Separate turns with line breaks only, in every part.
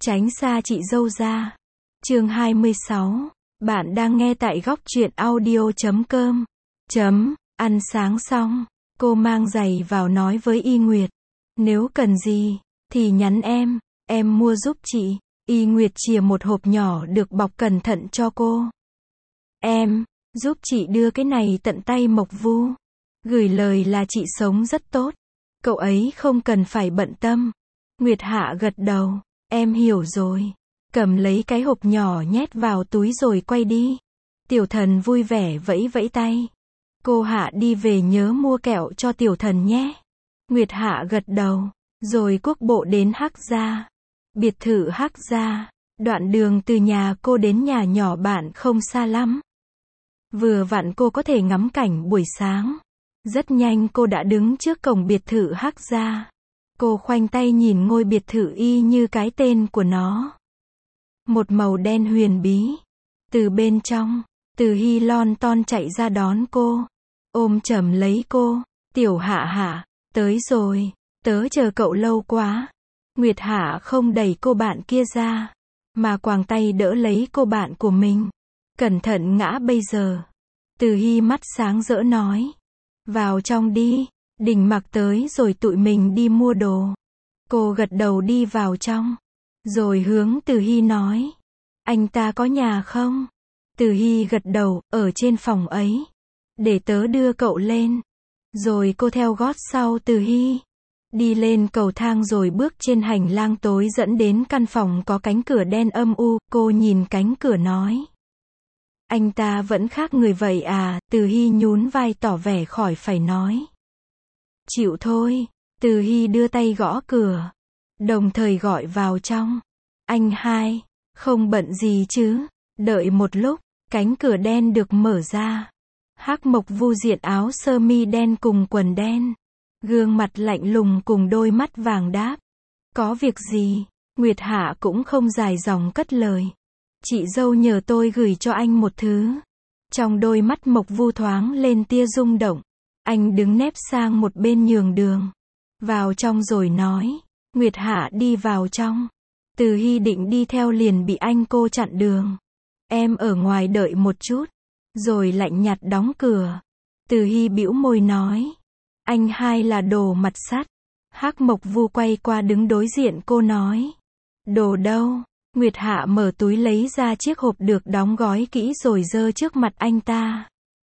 Tránh xa chị dâu ra. Chương 26. Bạn đang nghe tại góc truyện audio.com. Ăn sáng xong, cô mang giày vào nói với Y Nguyệt. Nếu cần gì, thì nhắn em mua giúp chị. Y Nguyệt chìa một hộp nhỏ được bọc cẩn thận cho cô. Em, giúp chị đưa cái này tận tay Mộc Vu. Gửi lời là chị sống rất tốt. Cậu ấy không cần phải bận tâm. Nguyệt Hạ gật đầu. Em hiểu rồi. Cầm lấy cái hộp nhỏ nhét vào túi rồi quay đi. Tiểu Thần vui vẻ vẫy vẫy tay. Cô Hạ đi về nhớ mua kẹo cho Tiểu Thần nhé. Nguyệt Hạ gật đầu. Rồi quốc bộ đến Hắc Gia. Biệt thự Hắc Gia. Đoạn đường từ nhà cô đến nhà nhỏ bạn không xa lắm. Vừa vặn cô có thể ngắm cảnh buổi sáng. Rất nhanh cô đã đứng trước cổng biệt thự Hắc Gia. Cô khoanh tay nhìn ngôi biệt thự y như cái tên của nó. Một màu đen huyền bí. Từ bên trong, Từ Hy lon ton chạy ra đón cô. Ôm chầm lấy cô. Tiểu Hạ Hạ, tới rồi, tớ chờ cậu lâu quá. Nguyệt Hạ không đẩy cô bạn kia ra, mà quàng tay đỡ lấy cô bạn của mình. Cẩn thận ngã bây giờ. Từ Hy mắt sáng rỡ nói. Vào trong đi, Đình Mặc tới rồi tụi mình đi mua đồ. Cô gật đầu đi vào trong. Rồi hướng Từ Hy nói. Anh ta có nhà không? Từ Hy gật đầu, ở trên phòng ấy. Để tớ đưa cậu lên. Rồi cô theo gót sau Từ Hy. Đi lên cầu thang rồi bước trên hành lang tối dẫn đến căn phòng có cánh cửa đen âm u. Cô nhìn cánh cửa nói. Anh ta vẫn khác người vậy à? Từ Hy nhún vai tỏ vẻ khỏi phải nói. Chịu thôi. Từ Hy đưa tay gõ cửa. Đồng thời gọi vào trong. Anh hai, không bận gì chứ? Đợi một lúc, cánh cửa đen được mở ra. Hắc Mộc Vu diện áo sơ mi đen cùng quần đen. Gương mặt lạnh lùng cùng đôi mắt vàng đáp. Có việc gì? Nguyệt Hạ cũng không dài dòng cất lời. Chị dâu nhờ tôi gửi cho anh một thứ. Trong đôi mắt Mộc Vu thoáng lên tia rung động. Anh đứng nép sang một bên nhường đường. Vào trong rồi nói. Nguyệt Hạ đi vào trong. Từ Hy định đi theo liền bị anh cô chặn đường. Em ở ngoài đợi một chút. Rồi lạnh nhạt đóng cửa. Từ Hy bĩu môi nói. Anh hai là đồ mặt sắt. Hắc Mộc Vu quay qua đứng đối diện cô nói. Đồ đâu? Nguyệt Hạ mở túi lấy ra chiếc hộp được đóng gói kỹ rồi giơ trước mặt anh ta.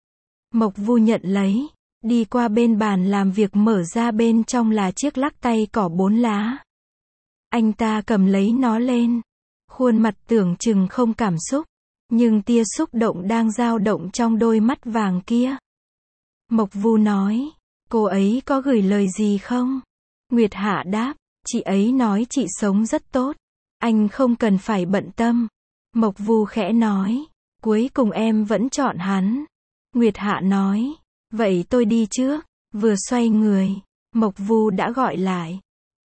Mộc Vu nhận lấy. Đi qua bên bàn làm việc mở ra bên trong là chiếc lắc tay cỏ 4 lá. Anh ta cầm lấy nó lên. Khuôn mặt tưởng chừng không cảm xúc. Nhưng tia xúc động đang dao động trong đôi mắt vàng kia. Mộc Vu nói. Cô ấy có gửi lời gì không? Nguyệt Hạ đáp. Chị ấy nói chị sống rất tốt. Anh không cần phải bận tâm. Mộc Vu khẽ nói. Cuối cùng em vẫn chọn hắn. Nguyệt Hạ nói. Vậy tôi đi trước. Vừa xoay người. Mộc Vu đã gọi lại.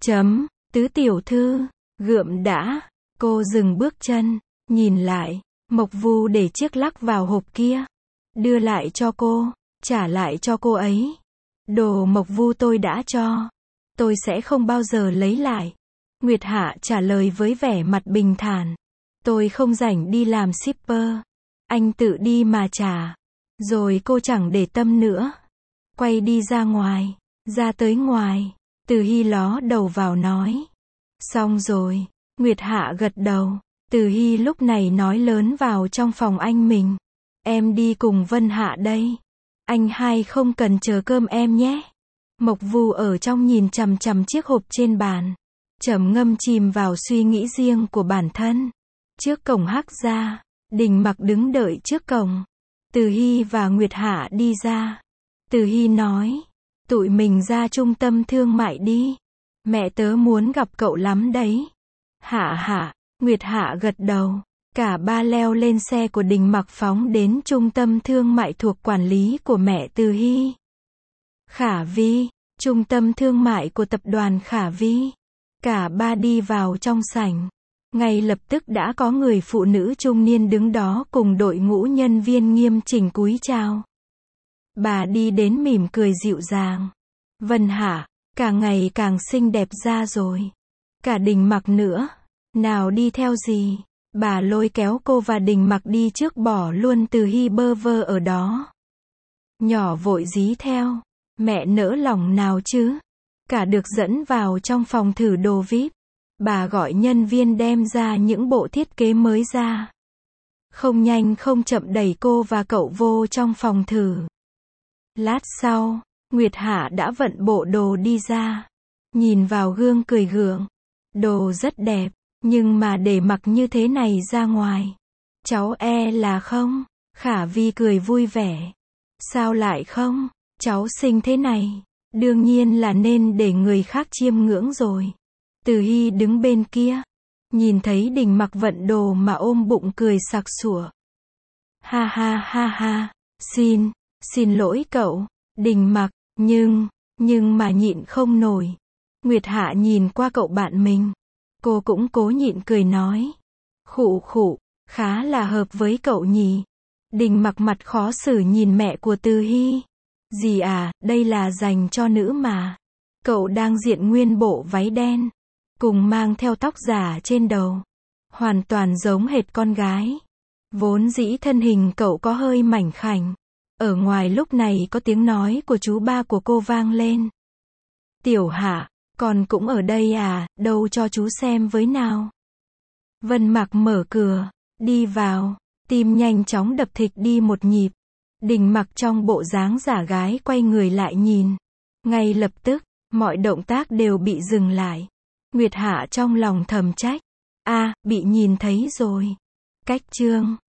Tứ tiểu thư. Gượm đã. Cô dừng bước chân. Nhìn lại. Mộc Vu để chiếc lắc vào hộp kia. Đưa lại cho cô. Trả lại cho cô ấy. Đồ Mộc Vu tôi đã cho. Tôi sẽ không bao giờ lấy lại. Nguyệt Hạ trả lời với vẻ mặt bình thản. Tôi không rảnh đi làm shipper. Anh tự đi mà trả. Rồi cô chẳng để tâm nữa. Quay đi ra ngoài. Ra tới ngoài. Từ Hy ló đầu vào nói. Xong rồi. Nguyệt Hạ gật đầu. Từ Hy lúc này nói lớn vào trong phòng anh mình. Em đi cùng Vân Hạ đây. Anh hai không cần chờ cơm em nhé. Mộc Vu ở trong nhìn chằm chằm chiếc hộp trên bàn. Trầm ngâm chìm vào suy nghĩ riêng của bản thân. Trước cổng Hắc Gia. Đình Mặc đứng đợi trước cổng. Từ Hy và Nguyệt Hạ đi ra. Từ Hy nói. Tụi mình ra trung tâm thương mại đi. Mẹ tớ muốn gặp cậu lắm đấy. Hạ. Nguyệt Hạ gật đầu. Cả ba leo lên xe của Đình Mặc phóng đến trung tâm thương mại thuộc quản lý của mẹ Từ Hy. Khả Vi. Trung tâm thương mại của tập đoàn Khả Vi. Cả ba đi vào trong sảnh. Ngay lập tức đã có người phụ nữ trung niên đứng đó cùng đội ngũ nhân viên nghiêm chỉnh cúi chào. Bà đi đến mỉm cười dịu dàng. Vân Hạ, càng ngày càng xinh đẹp ra rồi. Cả Đình Mặc nữa. Nào đi theo gì? Bà lôi kéo cô và Đình Mặc đi trước, bỏ luôn Từ Hy bơ vơ ở đó. Nhỏ vội dí theo. Mẹ nỡ lòng nào chứ? Cả được dẫn vào trong phòng thử đồ VIP. Bà gọi nhân viên đem ra những bộ thiết kế mới ra. Không nhanh không chậm đẩy cô và cậu vô trong phòng thử. Lát sau, Nguyệt Hạ đã vận bộ đồ đi ra. Nhìn vào gương cười gượng. Đồ rất đẹp, nhưng mà để mặc như thế này ra ngoài, cháu e là không. Khả Vi cười vui vẻ. Sao lại không? Cháu xinh thế này, đương nhiên là nên để người khác chiêm ngưỡng rồi. Từ Hy đứng bên kia, nhìn thấy Đình Mặc vận đồ mà ôm bụng cười sặc sủa. Ha ha ha ha, xin lỗi cậu, Đình Mặc, nhưng mà nhịn không nổi. Nguyệt Hạ nhìn qua cậu bạn mình. Cô cũng cố nhịn cười nói. Khụ khụ, khá là hợp với cậu nhỉ. Đình Mặc mặt khó xử nhìn mẹ của Từ Hy. Dì à, đây là dành cho nữ mà. Cậu đang diện nguyên bộ váy đen, cùng mang theo tóc giả trên đầu. Hoàn toàn giống hệt con gái. Vốn dĩ thân hình cậu có hơi mảnh khảnh. Ở ngoài lúc này có tiếng nói của chú ba của cô vang lên. Tiểu Hạ, con cũng ở đây à, đâu cho chú xem với nào. Vân Mặc mở cửa, đi vào, tim nhanh chóng đập thịch đi một nhịp. Đình Mặc trong bộ dáng giả gái quay người lại nhìn. Ngay lập tức, mọi động tác đều bị dừng lại. Nguyệt Hạ trong lòng thầm trách. Bị nhìn thấy rồi. Cách chương